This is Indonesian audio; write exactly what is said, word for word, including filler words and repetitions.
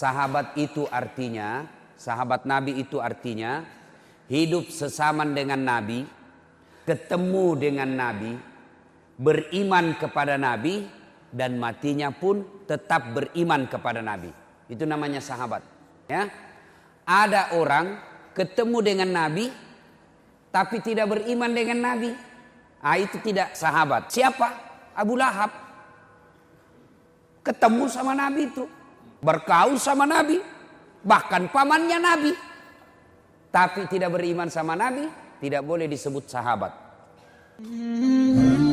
sahabat itu artinya, sahabat Nabi itu artinya hidup sesama dengan Nabi, ketemu dengan Nabi, beriman kepada Nabi, dan matinya pun tetap beriman kepada Nabi. Itu namanya sahabat. Ya, ada orang ketemu dengan Nabi, tapi tidak beriman dengan Nabi. Ah, itu tidak sahabat. Siapa? Abu Lahab. Ketemu sama Nabi itu, berkaul sama Nabi, bahkan pamannya Nabi, tapi tidak beriman sama Nabi, tidak boleh disebut sahabat.